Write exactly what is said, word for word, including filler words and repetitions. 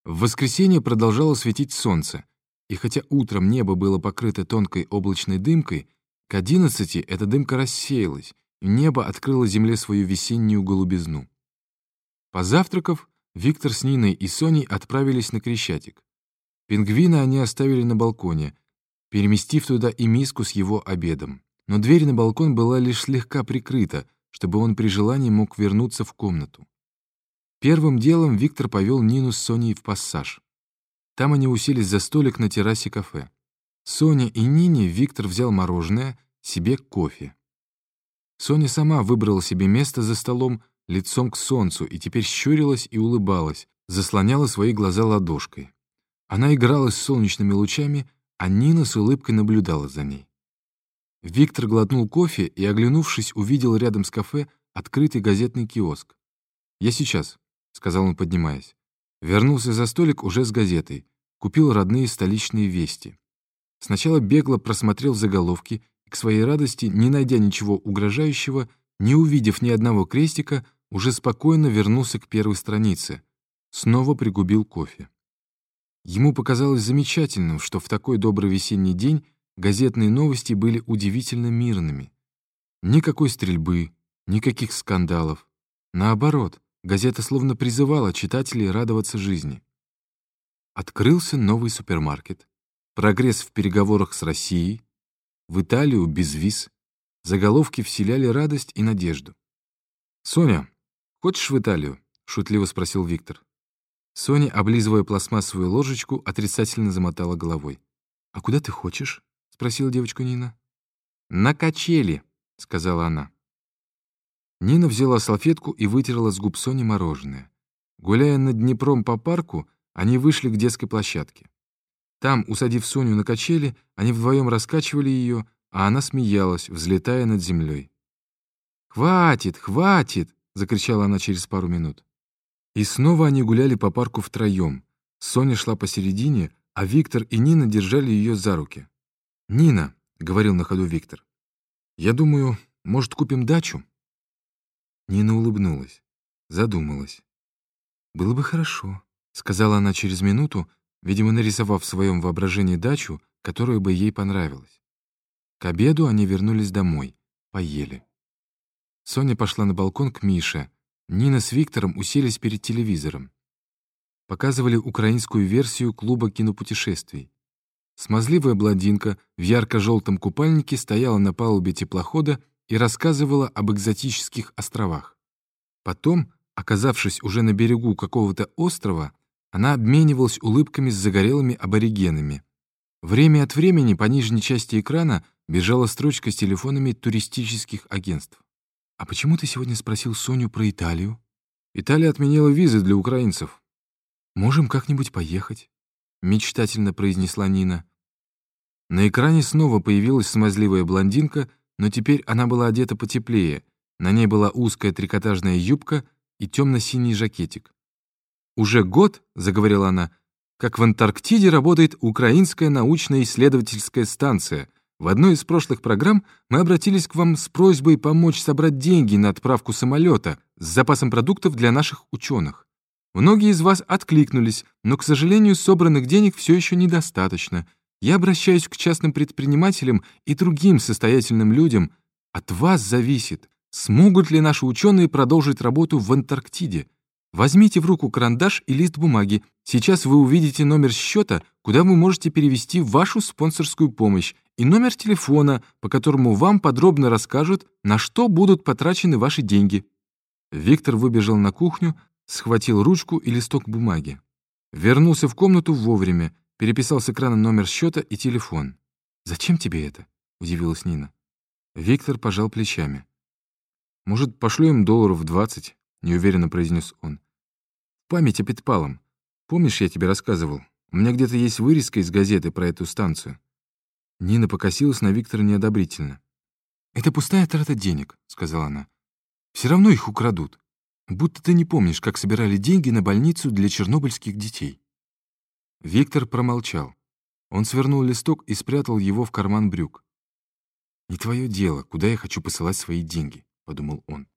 В воскресенье продолжало светить солнце, и хотя утром небо было покрыто тонкой облачной дымкой, к одиннадцати эта дымка рассеялась, и небо открыло земле свою весеннюю голубизну. Позавтракав, Виктор с Ниной и Соней отправились на Крещатик. Пингвина они оставили на балконе, переместив туда и миску с его обедом. Но дверь на балкон была лишь слегка прикрыта, чтобы он при желании мог вернуться в комнату. Первым делом Виктор повел Нину с Соней в пассаж. Там они уселись за столик на террасе кафе. Соне и Нине Виктор взял мороженое, себе кофе. Соня сама выбрала себе место за столом лицом к солнцу и теперь щурилась и улыбалась, заслоняла свои глаза ладошкой. Она играла с солнечными лучами, а Нина с улыбкой наблюдала за ней. Виктор глотнул кофе и, оглянувшись, увидел рядом с кафе открытый газетный киоск. «Я сейчас», — сказал он, поднимаясь. Вернулся за столик уже с газетой, купил родные столичные вести. Сначала бегло просмотрел заголовки и, к своей радости, не найдя ничего угрожающего, не увидев ни одного крестика, уже спокойно вернулся к первой странице. Снова пригубил кофе. Ему показалось замечательным, что в такой добрый весенний день газетные новости были удивительно мирными. Никакой стрельбы, никаких скандалов. Наоборот, газета словно призывала читателей радоваться жизни. Открылся новый супермаркет, прогресс в переговорах с Россией, в Италию без виз. Заголовки вселяли радость и надежду. «Соня, хочешь в Италию?» — шутливо спросил Виктор. Соня, облизывая пластмассовую ложечку, отрицательно замотала головой. «А куда ты хочешь?» — спросила девочку Нина. «На качели», — сказала она. Нина взяла салфетку и вытерла с губ Сони мороженое. Гуляя над Днепром по парку, они вышли к детской площадке. Там, усадив Соню на качели, они вдвоем раскачивали ее, а она смеялась, взлетая над землей. «Хватит, хватит!» — закричала она через пару минут. И снова они гуляли по парку втроем. Соня шла посередине, а Виктор и Нина держали ее за руки. «Нина», — говорил на ходу Виктор, — «я думаю, может, купим дачу?» Нина улыбнулась, задумалась. «Было бы хорошо», — сказала она через минуту, видимо, нарисовав в своем воображении дачу, которая бы ей понравилась. К обеду они вернулись домой, поели. Соня пошла на балкон к Мише. Нина с Виктором уселись перед телевизором. Показывали украинскую версию клуба кинопутешествий. Смазливая блондинка в ярко-желтом купальнике стояла на палубе теплохода и рассказывала об экзотических островах. Потом, оказавшись уже на берегу какого-то острова, она обменивалась улыбками с загорелыми аборигенами. Время от времени по нижней части экрана бежала строчка с телефонами туристических агентств. «А почему ты сегодня спросил Соню про Италию?» «Италия отменила визы для украинцев». «Можем как-нибудь поехать», — мечтательно произнесла Нина. На экране снова появилась смазливая блондинка, но теперь она была одета потеплее. На ней была узкая трикотажная юбка и темно-синий жакетик. «Уже год, — заговорила она, — как в Антарктиде работает Украинская научно-исследовательская станция. В одной из прошлых программ мы обратились к вам с просьбой помочь собрать деньги на отправку самолета с запасом продуктов для наших ученых. Многие из вас откликнулись, но, к сожалению, собранных денег все еще недостаточно. Я обращаюсь к частным предпринимателям и другим состоятельным людям. От вас зависит, смогут ли наши ученые продолжить работу в Антарктиде. Возьмите в руку карандаш и лист бумаги. Сейчас вы увидите номер счета, куда вы можете перевести вашу спонсорскую помощь, и номер телефона, по которому вам подробно расскажут, на что будут потрачены ваши деньги». Виктор выбежал на кухню, схватил ручку и листок бумаги. Вернулся в комнату вовремя, переписал с экрана номер счета и телефон. «Зачем тебе это?» — удивилась Нина. Виктор пожал плечами. «Может, пошлю им долларов двадцать?» — неуверенно произнес он. «В память о Петпалом. Помнишь, я тебе рассказывал? У меня где-то есть вырезка из газеты про эту станцию». Нина покосилась на Виктора неодобрительно. «Это пустая трата денег», — сказала она. «Все равно их украдут. Будто ты не помнишь, как собирали деньги на больницу для чернобыльских детей». Виктор промолчал. Он свернул листок и спрятал его в карман брюк. «Не твое дело, куда я хочу посылать свои деньги», — подумал он.